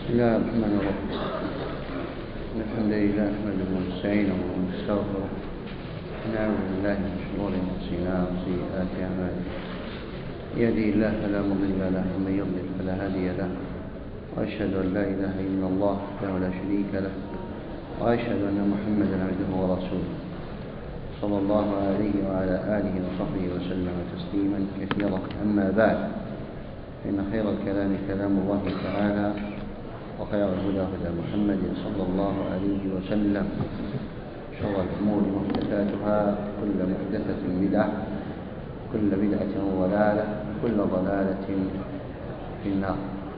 بسم الله الرحمن الرحيم. الحمد لله نحمده ونستعينه ونستغفره ونعوذ بالله من شرور انفسنا وسيئات اعمالنا. يهده الله فلا مضل له ومن يضلل فلا هادي له، واشهد ان لا اله الا الله وحده لا شريك له، واشهد ان محمدا عبده ورسوله صلى الله عليه وعلى اله وصحبه وسلم تسليما كثيرا. اما بعد، فإن خير الكلام كلام الله تعالى، وخير الهدى هدى محمد صلى الله عليه وسلم، شر الأمور محدثاتها، كل محدثة بدعة، كل بدعة ضلالة، كل ضلالة في النار.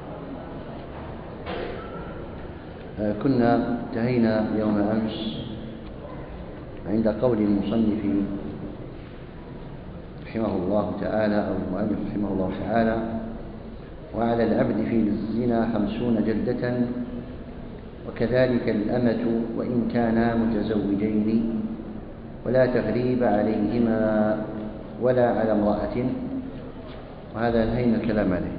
كنا انتهينا يوم أمس عند قول المصنف رحمه الله تعالى، أو المؤلف رحمه الله تعالى: وعلى العبد في الزنا 50 جلدة، وكذلك الأمة وإن كانا متزوجين، ولا تغريب عليهما ولا على امرأة. وهذا انهينا الكلام عليه.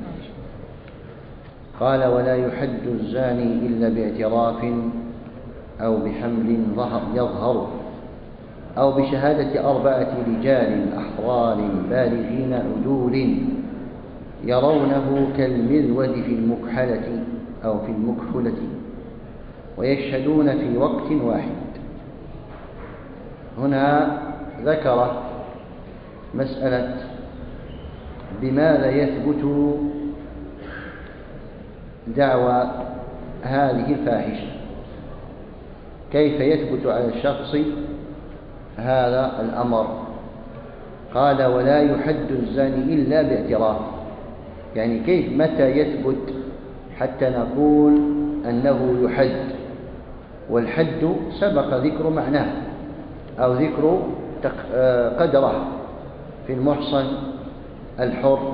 قال: ولا يحد الزاني إلا باعتراف أو بحمل يظهر، أو بشهادة 4 رجال أحرار بالغين عدول يرونه كالمذود في المكحلة أو في المكحلة، ويشهدون في وقت واحد. هنا ذكر مسألة بماذا يثبت دعوى هذه الفاحشة، كيف يثبت على الشخص هذا الأمر. قال: ولا يحد الزاني إلا باعتراف، يعني كيف متى يثبت حتى نقول أنه يحد؟ والحد سبق ذكر معناه أو ذكر قدره في المحصن الحر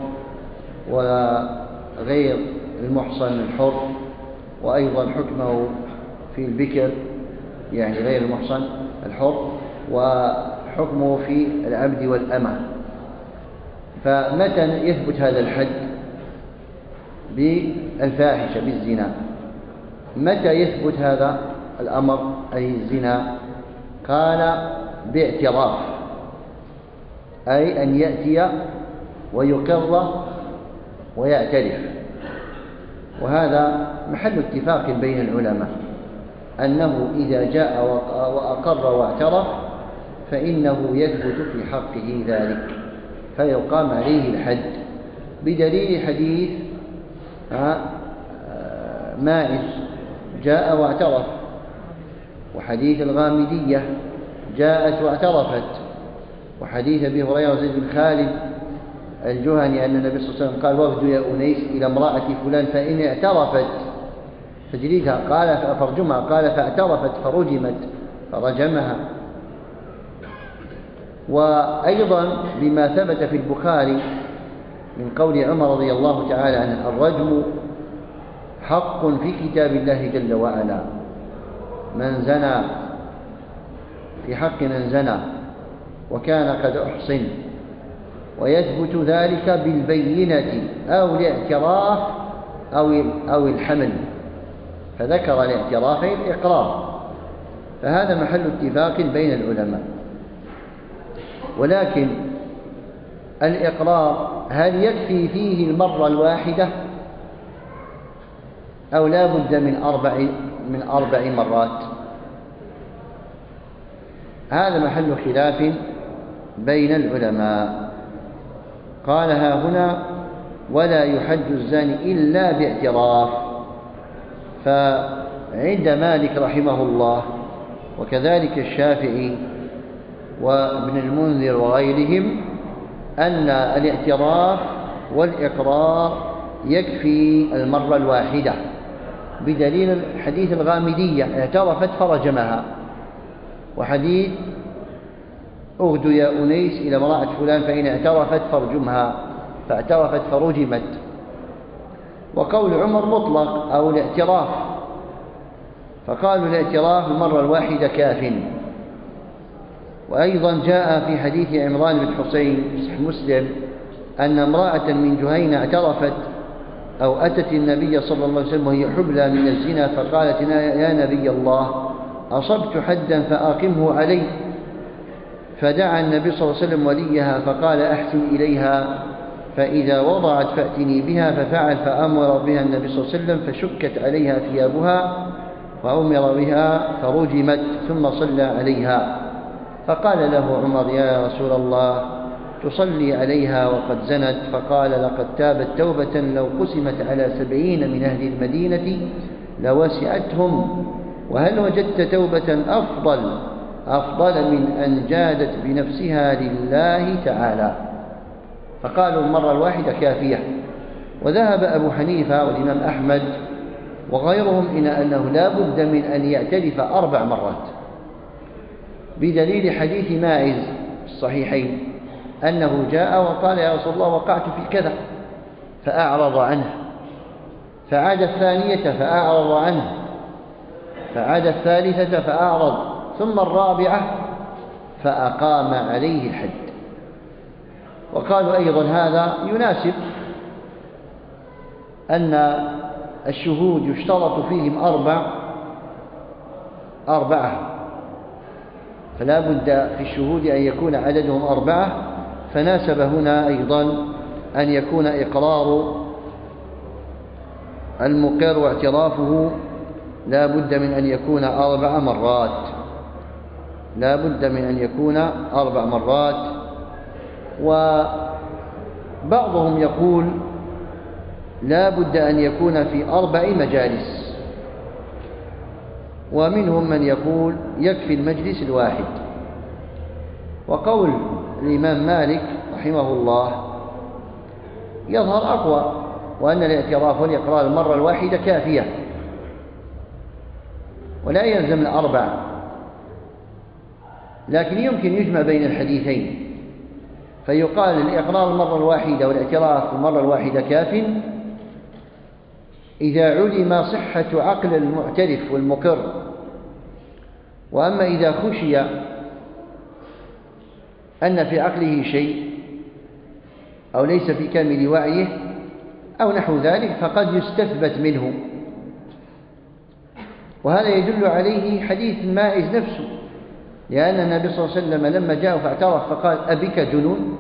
وغير المحصن الحر، وأيضا حكمه في البكر يعني غير المحصن الحر، وحكمه في العبد والأمة. فمتى يثبت هذا الحد بالفاحشة بالزنا؟ متى يثبت هذا الأمر أي الزنا؟ قال: باعتراف، أي أن يأتي ويقر ويعترف. وهذا محل اتفاق بين العلماء أنه إذا جاء وأقر واعترف فإنه يثبت في حقه ذلك، فيقام عليه الحد، بدليل حديث ماعز جاء واعترف، وحديث الغامدية جاءت واعترفت، وحديث أبي هريرة زيد بن خالد الجهني أن النبي صلى الله عليه وسلم قال: وفد يا أنيس إلى امرأة فلان فإن اعترفت فجلدها، قال: فارجمها، قال: فاعترفت فرجمت فرجمها. وأيضا بما ثبت في البخاري من قول عمر رضي الله تعالى عنه: الرجم حق في كتاب الله جل وعلا، من زنى في حق من زنى وكان قد أحصن، ويثبت ذلك بالبينة أو الاعتراف أو الحمل. فذكر الاعترافين الإقرار، فهذا محل اتفاق بين العلماء. ولكن الإقرار هل يكفي فيه المرة الواحدة أو لا بد من 4 مرات؟ هذا محل خلاف بين العلماء. قال: ها هنا: ولا يحد الزاني إلا باعتراف. فعند مالك رحمه الله وكذلك الشافعي وابن المنذر وغيرهم أن الاعتراف والإقرار يكفي المرة الواحدة، بدليل حديث الغامدية اعترفت فرجمها، وحديث أغدو يا أنيس إلى امرأة فلان فإن اعترفت فارجمها، فاعترفت فرجمت. وقول عمر مطلق أو الاعتراف، فقالوا الاعتراف المرة الواحدة كاف. وأيضا جاء في حديث عمران بن حسين في مسلم أن امرأة من جهينة اعترفت أو أتت النبي صلى الله عليه وسلم وهي حبلى من الزنا فقالت يا نبي الله أصبت حدا فأقمه علي، فدعا النبي صلى الله عليه وسلم وليها فقال أحسن إليها فإذا وضعت فأتني بها، ففعل فأمر بها النبي صلى الله عليه وسلم فشكت عليها ثيابها وأمر بها فرجمت ثم صلى عليها. فقال له عمر يا رسول الله تصلي عليها وقد زنت؟ فقال لقد تابت توبة لو قسمت على 70 من أهل المدينة لوسعتهم، وهل وجدت توبة أفضل من أن جادت بنفسها لله تعالى؟ فقالوا المرة الواحدة كافية. وذهب أبو حنيفة والإمام أحمد وغيرهم إلى أنه لا بد من أن يعترف 4 مرات، بدليل حديث ماعز في الصحيحين أنه جاء وقال يا رسول الله وقعت في كذا فأعرض عنه، فعاد الثانية فأعرض عنه، فعاد الثالثة فأعرض، ثم الرابعة فأقام عليه الحد. وقالوا أيضا هذا يناسب أن الشهود يشترط فيهم 4، فلا بد في الشهود أن يكون عددهم 4، فناسب هنا أيضا أن يكون إقرار المقر واعترافه لا بد من أن يكون 4 مرات، لا بد من أن يكون 4 مرات. وبعضهم يقول لا بد أن يكون في 4 مجالس، ومنهم من يقول يكفي المجلس الواحد. وقول الإمام مالك رحمه الله يظهر أقوى، وأن الاعتراف والإقرار المرة الواحدة كافية ولا يلزم 4، لكن يمكن يجمع بين الحديثين، فيقال الإقرار المرة الواحدة والاعتراف المرة الواحدة كاف إذا علم صحة عقل المعترف والمقر. وأما إذا خشي أن في عقله شيء أو ليس في كامل وعيه أو نحو ذلك فقد يستثبت منه، وهذا يدل عليه حديث ماعز نفسه، لأن النبي صلى الله عليه وسلم لما جاء فاعترف فقال أبك جنون؟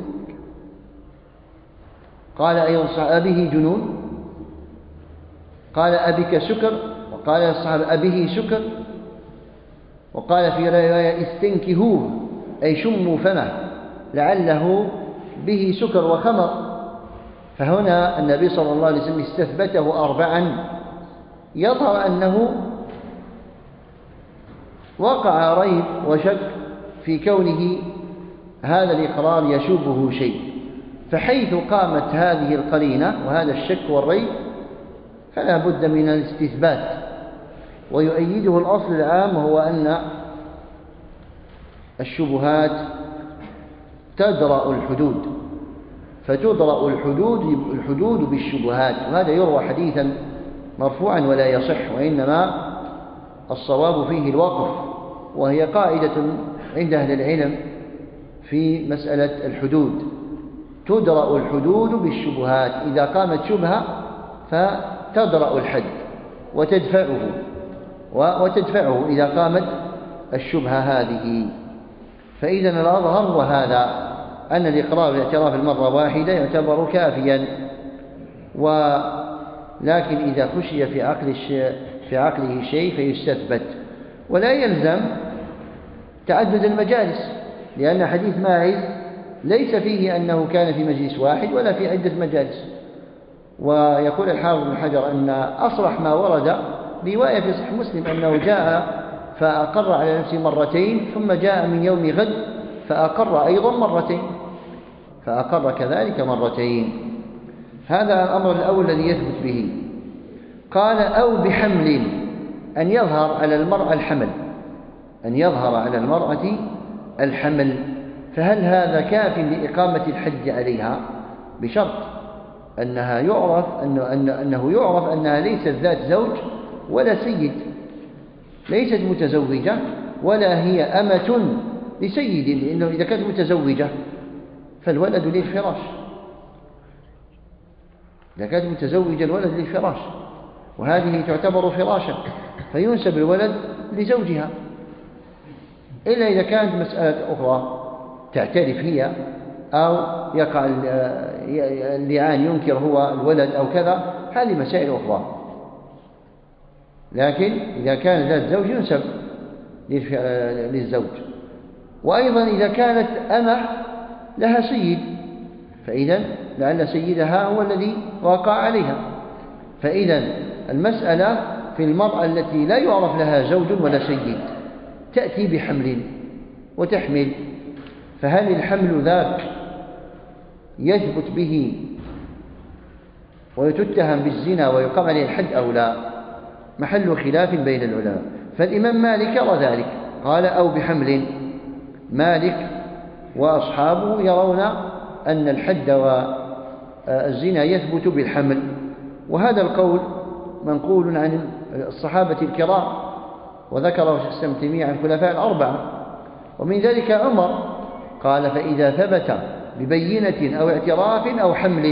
قال أيضا أبه جنون؟ قال أبك سكر؟ وقال الصحابة أبه سكر؟ وقال في رواية استنكهوه أي شموا فمه لعله به سكر وخمر. فهنا النبي صلى الله عليه وسلم استثبته 4، يظهر أنه وقع ريب وشك في كونه هذا الإقرار يشوبه شيء، فحيث قامت هذه القرينة وهذا الشك والريب فلا بد من الاستثبات. ويؤيده الأصل العام وهو أن الشبهات تدرأ الحدود، فتدرأ الحدود بالشبهات، وهذا يروى حديثا مرفوعا ولا يصح، وإنما الصواب فيه الوقف، وهي قاعدة عند أهل العلم في مسألة الحدود، تدرأ الحدود بالشبهات، إذا قامت شبهة فتدرأ الحد وتدفعه إذا قامت الشبهة هذه. فإذا الأظهر هو هذا، أن الإقرار والاعتراف المرة واحدة يعتبر كافيا، ولكن إذا خشي في عقله شيء فيستثبت، ولا يلزم تعدد المجالس، لأن حديث ماعز ليس فيه أنه كان في مجلس واحد ولا في عدة مجالس. ويقول الحافظ بن حجر أن أصرح ما ورد رواية في صحيح مسلم أنه جاء فأقر على نفسه 2 ثم جاء من يوم غد فأقر أيضا 2، فأقر كذلك 2. هذا الأمر الأول الذي يثبت به. قال أو بحمل، أن يظهر على المرأة الحمل، أن يظهر على المرأة الحمل، فهل هذا كاف لإقامة الحد عليها؟ بشرط أنه يعرف أنها ليست ذات زوج ولا سيد، ليست متزوجة ولا هي أمة لسيد، لأنه إذا كانت متزوجة فالولد للفراش. إذا كانت متزوجة الولد للفراش، وهذه تعتبر فراشا فينسب الولد لزوجها، إلا إذا كانت مسألة أخرى تعترف هي أو يقع اللعان ينكر هو الولد أو كذا، هذه مسائل أخرى. لكن إذا كان ذات زوج ينسب للزوج. وأيضا إذا كانت أمة لها سيد، فإذا لعل سيدها هو الذي وقع عليها. فإذا المسألة في المرأة التي لا يعرف لها زوج ولا سيد، تأتي بحمل وتحمل، فهل الحمل ذاك يثبت به ويتهم بالزنا ويقام عليه الحد أو لا؟ محل خلاف بين العلماء. فالإمام مالك يرى ذلك، قال أو بحمل. مالك وأصحابه يرون أن الحد والزنا يثبت بالحمل، وهذا القول منقول عن الصحابة الكرام، وذكره شيخ الإسلام ابن تيمية عن الخلفاء الأربعة. ومن ذلك عمر قال فإذا ثبت ببينة أو اعتراف أو حمل،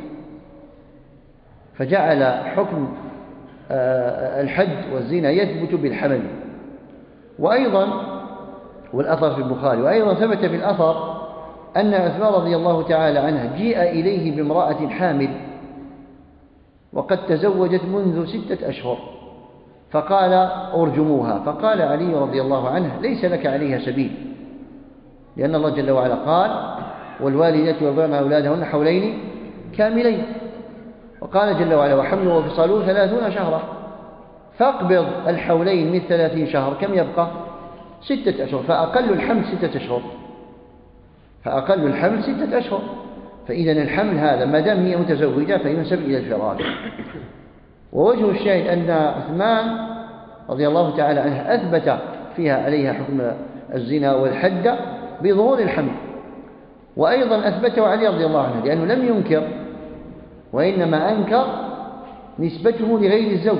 فجعل حكم الحد والزنا يثبت بالحمل. وأيضا والأثر في البخاري، وأيضا ثبت في الأثر أن عثمان رضي الله تعالى عنه جيء إليه بامرأة حامل وقد تزوجت منذ 6 أشهر، فقال ارجموها، فقال علي رضي الله عنه ليس لك عليها سبيل، لأن الله جل وعلا قال والوالدات يرضعن أولادهن حولين كاملين، وقال جل وعلا وحمله وفصاله 30 شهرا، فاقبض الحولين من 30 شهر كم يبقى؟ 6 أشهر، فأقل الحمل 6 أشهر، فأقل الحمل 6 أشهر. فإذا الحمل هذا ما دام هي متزوجة فينسب إلى الفراش. ووجه الشاهد أن عثمان رضي الله تعالى عنه أثبت فيها عليها حكم الزنا والحد بظهور الحمل، وأيضا أثبته علي رضي الله عنه لأنه لم ينكر، وإنما أنكر نسبته لغير الزوج،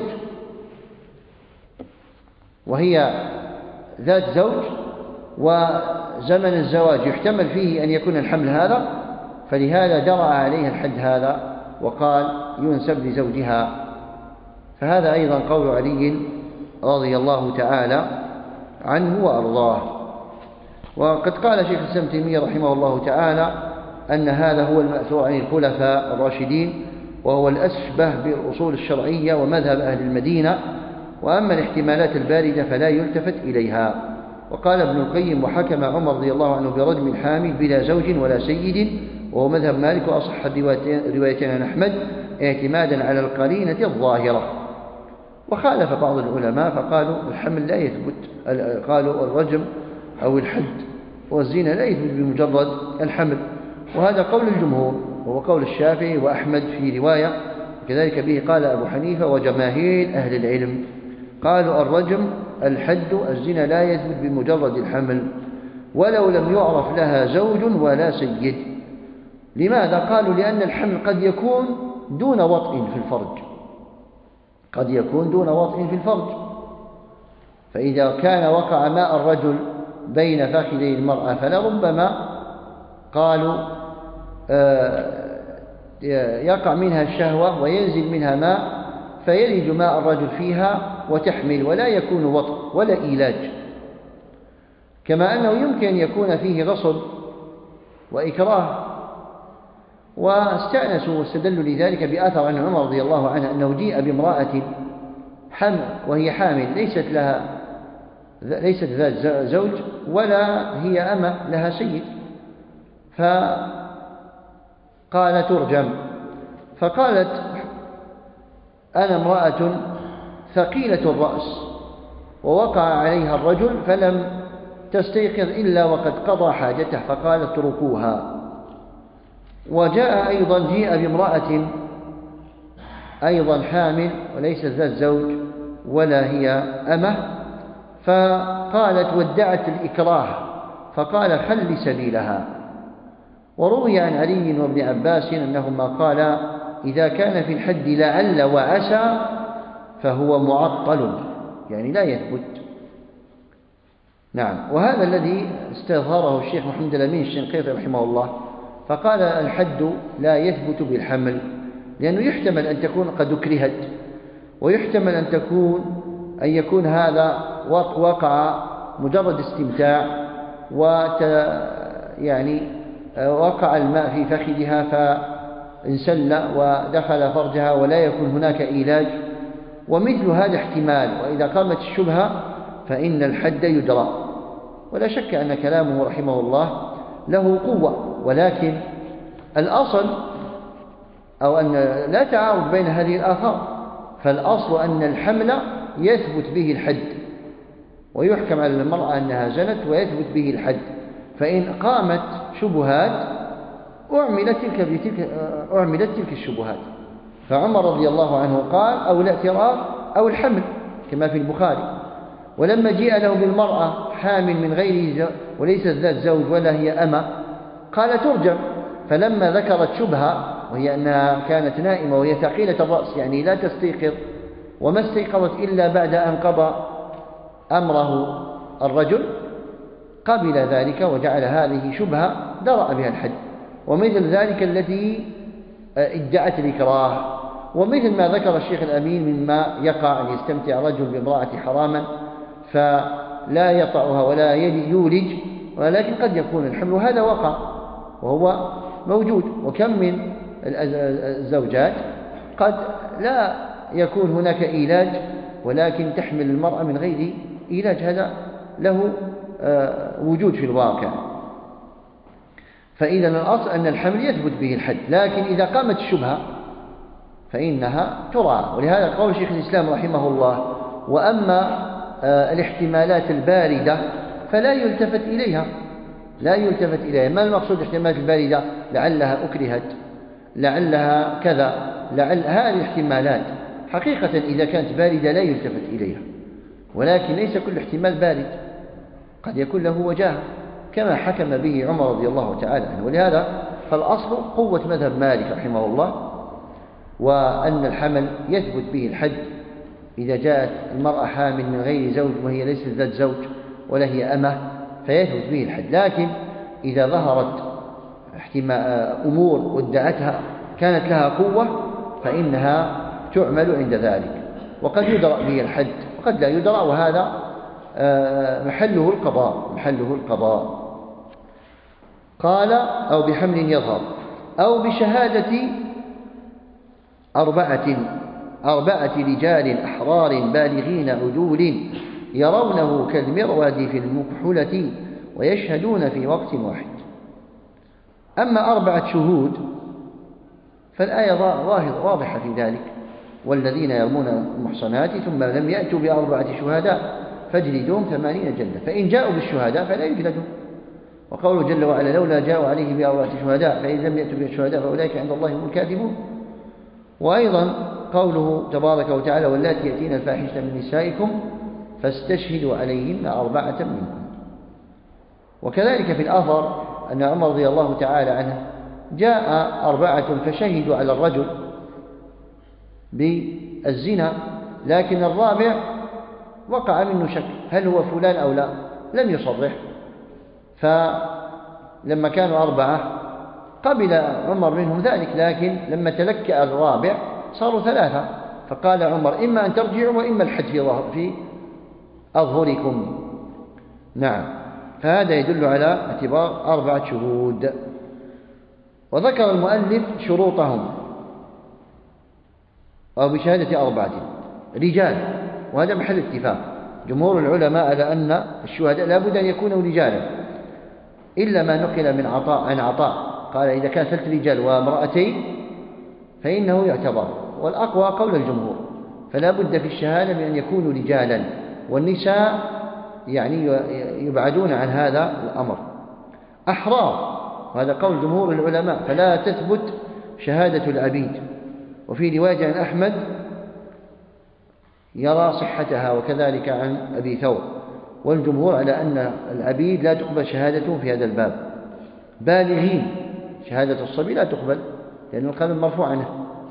وهي ذات زوج وزمن الزواج يحتمل فيه أن يكون الحمل هذا، فلهذا درأ عليها الحد هذا وقال ينسب لزوجها. فهذا أيضا قول علي رضي الله تعالى عنه وأرضاه. وقد قال شيخ الإسلام ابن تيمية رحمه الله تعالى أن هذا هو المأثور عن الخلفاء الراشدين، وهو الأشبه بالأصول الشرعية ومذهب أهل المدينة، وأما الاحتمالات الباردة فلا يلتفت إليها. وقال ابن القيم وحكم عمر رضي الله عنه برجم الحامل بلا زوج ولا سيد، وهو مذهب مالك وأصح الروايتين عن أحمد اعتمادا على القرينة الظاهرة. وخالف بعض العلماء فقالوا الحمل لا يثبت، قالوا الرجم أو الحد والزنا لا يثبت بمجرد الحمل، وهذا قول الجمهور وهو قول الشافعي وأحمد في رواية، كذلك به قال أبو حنيفة وجماهير أهل العلم، قالوا الرجم الحد الزنا لا يثبت بمجرد الحمل ولو لم يعرف لها زوج ولا سيد. لماذا؟ قالوا لأن الحمل قد يكون دون وطء في الفرج، قد يكون دون وطء في الفرج، فإذا كان وقع ماء الرجل بين فخذي المرأة فلربما قالوا يقع منها الشهوة وينزل منها ماء فيلج ماء الرجل فيها وتحمل ولا يكون وطء ولا إيلاج، كما أنه يمكن أن يكون فيه غصب وإكراه. واستأنسوا واستدلوا لذلك بأثر عن عمر رضي الله عنه أنه جيء بامرأة حمل وهي حامل ليست ذات زوج ولا هي أمة لها سيد، فقال ترجم، فقالت أنا امرأة ثقيلة الرأس ووقع عليها الرجل فلم تستيقظ إلا وقد قضى حاجته، فقال اتركوها. وجاء أيضا جيء بامرأة أيضا حامل وليست ذات زوج ولا هي أمة، فقالت ودعت الإكراه، فقال خل سبيلها. وروي عن علي وابن عباس أنهما قالا إذا كان في الحد لعل وعسى فهو معطل، يعني لا يثبت. نعم، وهذا الذي استظهره الشيخ محمد الأمين الشنقيطي رحمه الله، فقال الحد لا يثبت بالحمل لأنه يحتمل أن تكون قد أكرهت، ويحتمل أن يكون هذا وقع مجرد استمتاع، يعني وقع الماء في فخذها فانسل ودخل فرجها ولا يكون هناك إيلاج، ومثل هذا احتمال. وإذا قامت الشبهة فإن الحد يدرى. ولا شك أن كلامه رحمه الله له قوة، ولكن الأصل أو أن لا تعارض بين هذه الآثار، فالأصل أن الحمل يثبت به الحد، ويحكم على المرأة أنها زنت ويثبت به الحد. فإن قامت شبهات أعملت تلك الشبهات. فعمر رضي الله عنه قال أو الاعتراف أو الحمل كما في البخاري. ولما جيء له بالمرأة حامل من غيره وليست ذات زوج ولا هي أمة قال ترجم. فلما ذكرت شبهة وهي أنها كانت نائمة وهي ثقيلة الرأس يعني لا تستيقظ، وما استيقظت إلا بعد أن قضى أمره الرجل، قبل ذلك وجعل هذه شبهة درأ بها الحد. ومثل ذلك التي ادعت الإكراه، ومثل ما ذكر الشيخ الأمين مما يقع أن يستمتع رجل بامرأة حراما فلا يطعها ولا يولج، ولكن قد يكون الحمل، هذا وقع وهو موجود. وكم من الزوجات قد لا يكون هناك إيلاج ولكن تحمل المرأة من غير إيلاج، هذا له وجود في الواقع. فإذا الأصل أن الحمل يثبت به الحد، لكن إذا قامت الشبهة فإنها تراعى. ولهذا قول شيخ الإسلام رحمه الله: وأما الاحتمالات الباردة فلا يلتفت إليها. ما المقصود الاحتمالات الباردة؟ لعلها أكرهت، لعلها كذا، هذه الاحتمالات حقيقة إذا كانت باردة لا يلتفت إليها، ولكن ليس كل احتمال بارد، قد يكون له وجاهة كما حكم به عمر رضي الله تعالى عنه. ولهذا فالأصل قوة مذهب مالك رحمه الله، وأن الحمل يثبت به الحد إذا جاءت المرأة حامل من غير زوج وهي ليست ذات زوج ولا هي أمة فيثبت به الحد. لكن إذا ظهرت أمور وادعتها كانت لها قوة فإنها تعمل عند ذلك، وقد يدرأ به الحد وقد لا يدرأ، وهذا محله القضاء. قال: أو بحمل يظهر أو بشهادة أربعة رجال أحرار بالغين عدول يرونه كالمرواد في المكحلة ويشهدون في وقت واحد. أما 4 شهود فالآية واضحة في ذلك: والذين يرمون المحصنات ثم لم يأتوا ب4 شهداء فاجلدوهم 80 جلدة. فإن جاءوا بالشهداء فلا يجلدون. وقوله جل وعلا: لولا جاءوا عليه ب4 شهداء فإن لم يأتوا بالشهداء فأولئك عند الله هم الكاذبون. وأيضا قوله تبارك وتعالى: واللاتي يأتين الفاحشة من نسائكم فاستشهدوا عليهن 4 منكم. وكذلك في الأثر أن عمر رضي الله تعالى عنه جاء 4 فشهدوا على الرجل بالزنا، لكن الرابع وقع منه شك هل هو فلان أو لا، لم يصرح. فلما كانوا 4 قبل عمر منهم ذلك، لكن لما تلكأ الرابع صاروا 3، فقال عمر: إما أن ترجعوا وإما الحد في أظهركم. نعم، فهذا يدل على اعتبار 4 شهود. وذكر المؤلف شروطهم: أو بشهادة 4 رجال، وهذا محل اتفاق جمهور العلماء على أن الشهداء لا بد أن يكونوا رجالا، إلا ما نقل من عن عطاء قال: إذا كان 3 رجال وامرأتين فإنه يعتبر. والأقوى قول الجمهور، فلا بد في الشهادة من أن يكونوا رجالا، والنساء يعني يبعدون عن هذا الأمر. أحرار، وهذا قول جمهور العلماء، فلا تثبت شهادة العبيد. وفي رواية عن أحمد يرى صحتها، وكذلك عن أبي ثور. والجمهور على أن العبيد لا تقبل شهادته في هذا الباب. بالغين، شهادة الصبي لا تقبل لأن القلم مرفوع عنه.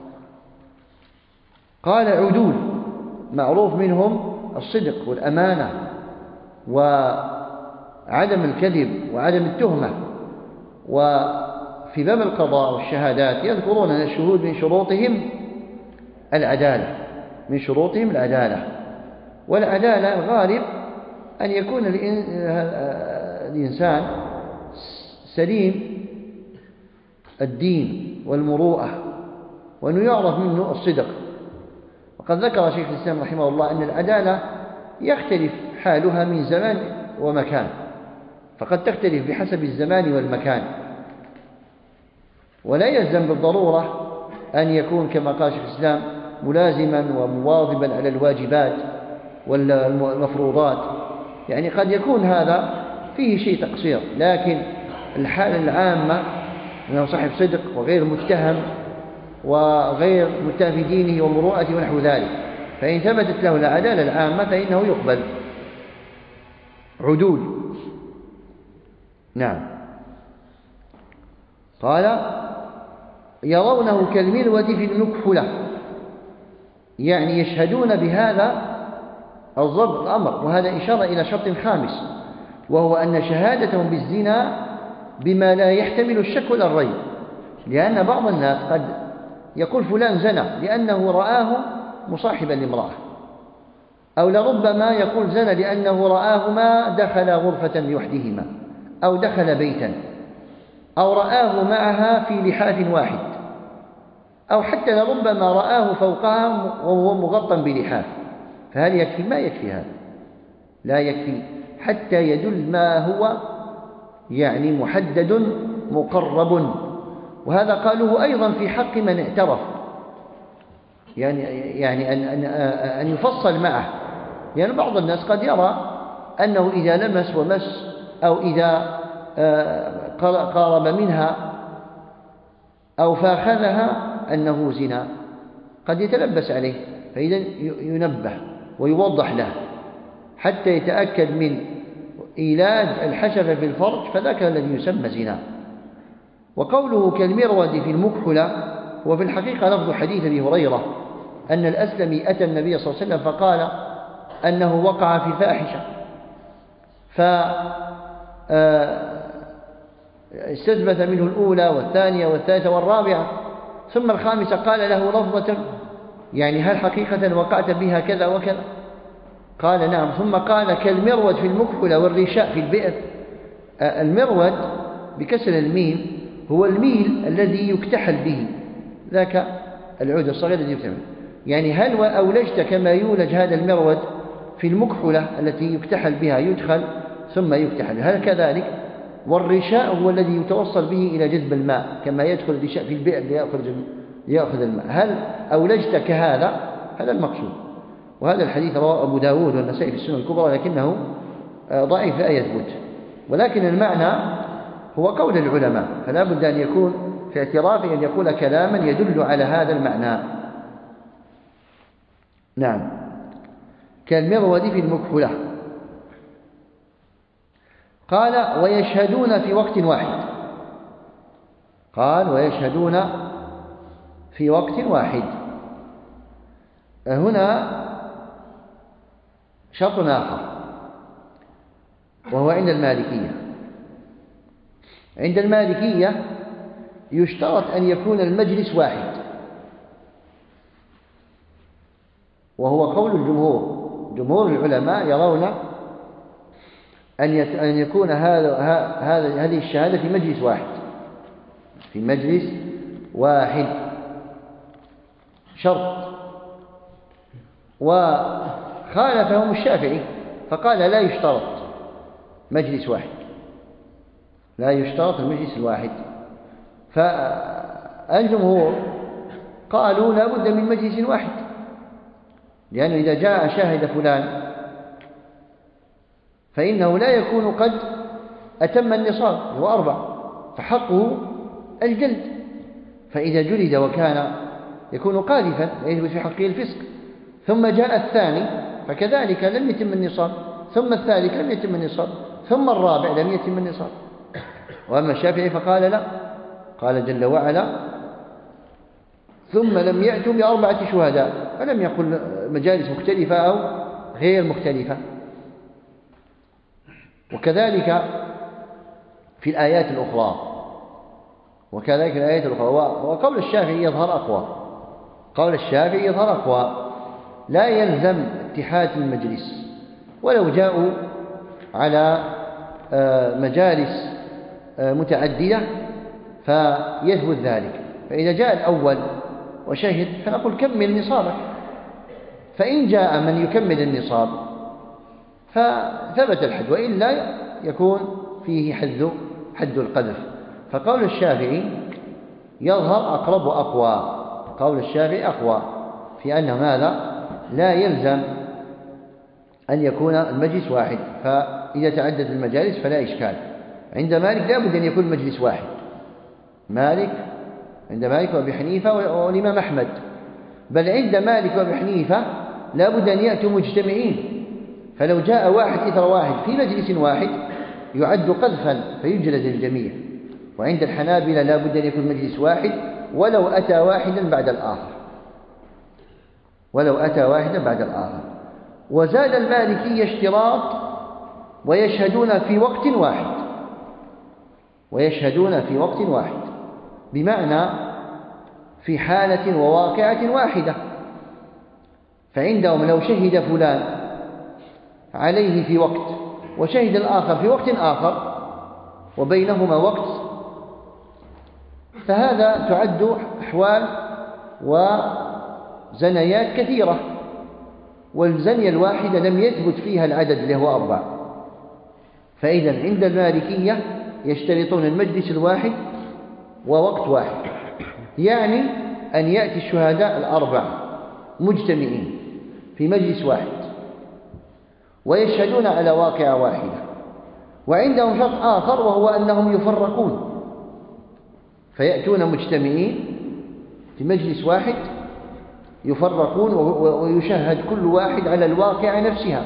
قال: عدول، معروف منهم الصدق والأمانة وعدم الكذب وعدم التهمة. وفي باب القضاء والشهادات يذكرون أن الشهود من شروطهم العدالة، من شروطهم العدالة، والعدالة الغالب أن يكون الإنسان سليم الدين والمروءة، وأنه يعرف منه الصدق. وقد ذكر شيخ الإسلام رحمه الله أن العدالة يختلف حالها من زمان ومكان، فقد تختلف بحسب الزمان والمكان، ولا يلزم بالضرورة أن يكون كما قال شيخ الإسلام ملازما ومواظبا على الواجبات والمفروضات، يعني قد يكون هذا فيه شيء تقصير، لكن الحالة العامة أنه صاحب صدق وغير متهم وغير متهم في دينه ومروءته ونحو ذلك، فإن ثبتت له العدالة العامة فإنه يقبل عدول. نعم. قال يرونه كالملود في المكحلة، يعني يشهدون بهذا الضبط الأمر، وهذا إشارة إلى شرط خامس، وهو أن شهادتهم بالزنا بما لا يحتمل الشك ولا الريب، لأن بعض الناس قد يقول فلان زنى لأنه رآه مصاحبا لامرأة، أو لربما يقول زنى لأنه رآهما دخل غرفة لوحدهما، أو دخل بيتا، أو رآه معها في لحاف واحد، أو حتى لربما رآه فوقها وهو مغطى بلحاف. فهل يكفي؟ ما يكفي هذا، لا يكفي حتى يدل ما هو يعني محدد مقرب. وهذا قالوه أيضا في حق من اعترف، يعني أن يفصل معه، يعني بعض الناس قد يرى أنه إذا لمس ومس أو إذا قارب منها أو فاخذها أنه زنا، قد يتلبس عليه، فإذا ينبه ويوضح له حتى يتأكد من إيلاج الحشفة في الفرج، فذاك الذي يسمى زنا. وقوله كالمرود في المكحلة هو في الحقيقة لفظ حديث أبي هريرة أن الأسلمي أتى النبي صلى الله عليه وسلم فقال أنه وقع في فاحشة، فاستثبت منه الأولى والثانية والثالثة والرابعة، ثم الخامسة قال له لفظة يعني هل حقيقة وقعت بها كذا وكذا؟ قال نعم. ثم قال كالمرود في المكحلة والرشاء في البئر. المرود بكسر الميم هو الميل الذي يكتحل به، ذاك العود الصغير الذي يكتحل، يعني هل أولجت كما يولج هذا المرود في المكحلة التي يكتحل بها، يدخل ثم يكتحل، هل كذلك؟ والرشاء هو الذي يتوصل به إلى جذب الماء، كما يدخل الرشاء في البئر ليأخذ الماء، هل أولجت كهذا؟ هذا المقصود. وهذا الحديث رواه أبو داود والنسائي في السنن الكبرى، لكنه ضعيف لا يثبت، ولكن المعنى هو قول العلماء، فلا بد أن يكون في اعترافه أن يقول كلاما يدل على هذا المعنى. نعم. كالمرود في المكحلة. قال ويشهدون في وقت واحد. قال ويشهدون في وقت واحد. هنا شرط آخر وهو عند المالكية. عند المالكية يشترط أن يكون المجلس واحد، وهو قول الجمهور. جمهور العلماء يرون أن يكون هذه الشهادة في مجلس واحد، في مجلس واحد شرط. وخالفهم الشافعي فقال لا يشترط مجلس واحد، لا يشترط المجلس الواحد. فالجمهور قالوا لا بد من مجلس واحد، لأنه إذا جاء شاهد فلان فإنه لا يكون قد أتم النصاب، هو 4، فحقه الجلد، فإذا جلد وكان يكون قاذفا يثبت في حقه الفسق. ثم جاء الثاني فكذلك لم يتم النصاب، ثم الثالث لم يتم النصاب، ثم الرابع لم يتم النصاب. وأما الشافعي فقال لا، قال جل وعلا ثم لم يأتوا ب4 شهداء، فلم يقل مجالس مختلفة أو غير مختلفة. وكذلك في الآيات الأخرى وكذلك الآية الأخرى. وقول الشافعي يظهر أقوى، قول الشافعي يظهر أقوى، لا يلزم اتحاد المجلس، ولو جاءوا على مجالس متعددة فيثبت ذلك. فإذا جاء الأول وشهد فنقول كمل نصابك، فإن جاء من يكمل النصاب فثبت الحد، وإلا يكون فيه حد القذف. فقول الشافعي يظهر أقرب وأقوى، قول الشافعي أقوى في أن ماذا؟ لا يلزم أن يكون المجلس واحد، فإذا تعدد المجالس فلا إشكال. عند مالك لا بد أن يكون المجلس واحد، عند مالك وأبي حنيفة والإمام أحمد، بل عند مالك وأبي حنيفة لا بد أن يأتوا مجتمعين، فلو جاء واحد إثر واحد في مجلس واحد يعد قذفا فيجلد الجميع. وعند الحنابلة لا بد أن يكون مجلس واحد ولو أتى واحدا بعد الآخر، وزاد المالكية اشتراط ويشهدون في وقت واحد، بمعنى في حالة وواقعة واحدة. فعندهم لو شهد فلان عليه في وقت وشهد الآخر في وقت آخر وبينهما وقت، فهذا تعد أحوال وزنيات كثيرة، والزنية الواحدة لم يثبت فيها العدد اللي هو 4. فإذا عند المالكية يشترطون المجلس الواحد ووقت واحد، يعني أن يأتي الشهداء الأربعة مجتمعين في مجلس واحد ويشهدون على واقعة واحدة. وعندهم شرط آخر وهو أنهم يفرقون، فيأتون مجتمعين في مجلس واحد يفرقون ويشهد كل واحد على الواقعة نفسها.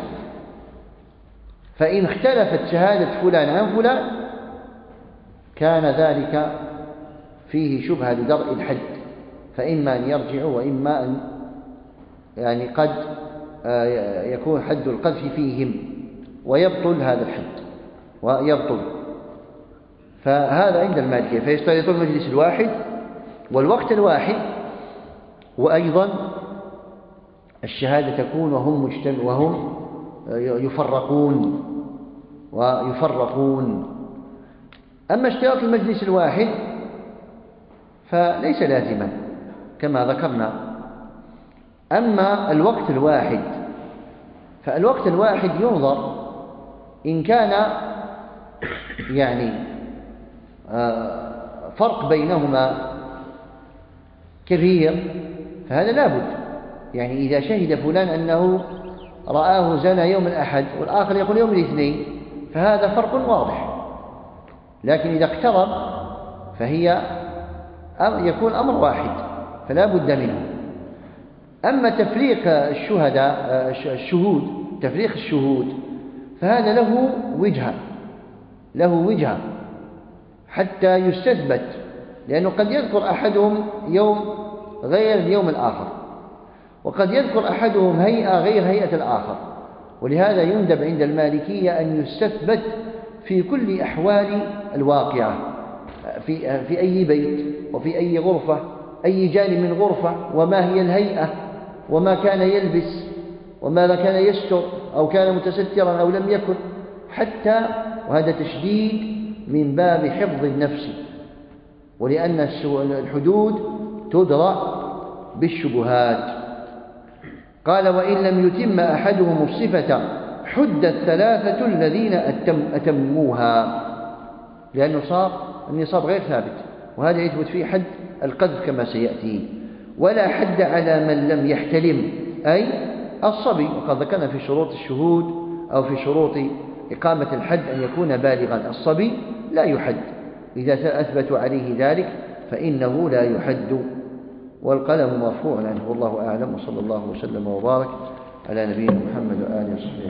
فإن اختلفت شهادة فلان عن فلان كان ذلك فيه شبهة لدرء الحد، فإما أن يرجعوا وإما أن يعني قد يكون حد القذف فيهم ويبطل هذا الحد فهذا عند المالكية، فيشترطون المجلس الواحد والوقت الواحد، وأيضا الشهادة تكون وهم يفرقون. أما اشتراط المجلس الواحد فليس لازما كما ذكرنا. أما الوقت الواحد فالوقت الواحد ينظر إن كان يعني فرق بينهما كبير فهذا لابد، يعني إذا شهد فلان أنه رآه زنى يوم الأحد والآخر يقول يوم الاثنين فهذا فرق واضح، لكن إذا اقترب فهي يكون أمر واحد فلا بد منه. أما تفريق الشهود فهذا له وجهة حتى يستثبت، لأنه قد يذكر أحدهم يوم غير اليوم الآخر، وقد يذكر أحدهم هيئة غير هيئة الآخر، ولهذا يندب عند المالكية أن يستثبت في كل أحوال الواقعة، في أي بيت وفي أي غرفة، أي جانب من غرفة، وما هي الهيئة، وما كان يلبس، وما كان يستر أو كان متسترا أو لم يكن، حتى وهذا تشديد من باب حفظ النفس، ولأن الحدود تدرأ بالشبهات. قال وإن لم يتم أحدهم الصفة حد الثلاثة الذين أتموها، لأنه صار النصاب غير ثابت، وهذا يثبت فيه حد القذف كما سيأتي. ولا حد على من لم يحتلم أي الصبي، وقد ذكرنا في شروط الشهود أو في شروط إقامة الحد أن يكون بالغا. الصبي لا يحد، إذا أثبتوا عليه ذلك فإنه لا يحد، والقلم مرفوع عنه. والله أعلم، وصلى الله وسلم وبارك على نبينا محمد وآله وصحبه.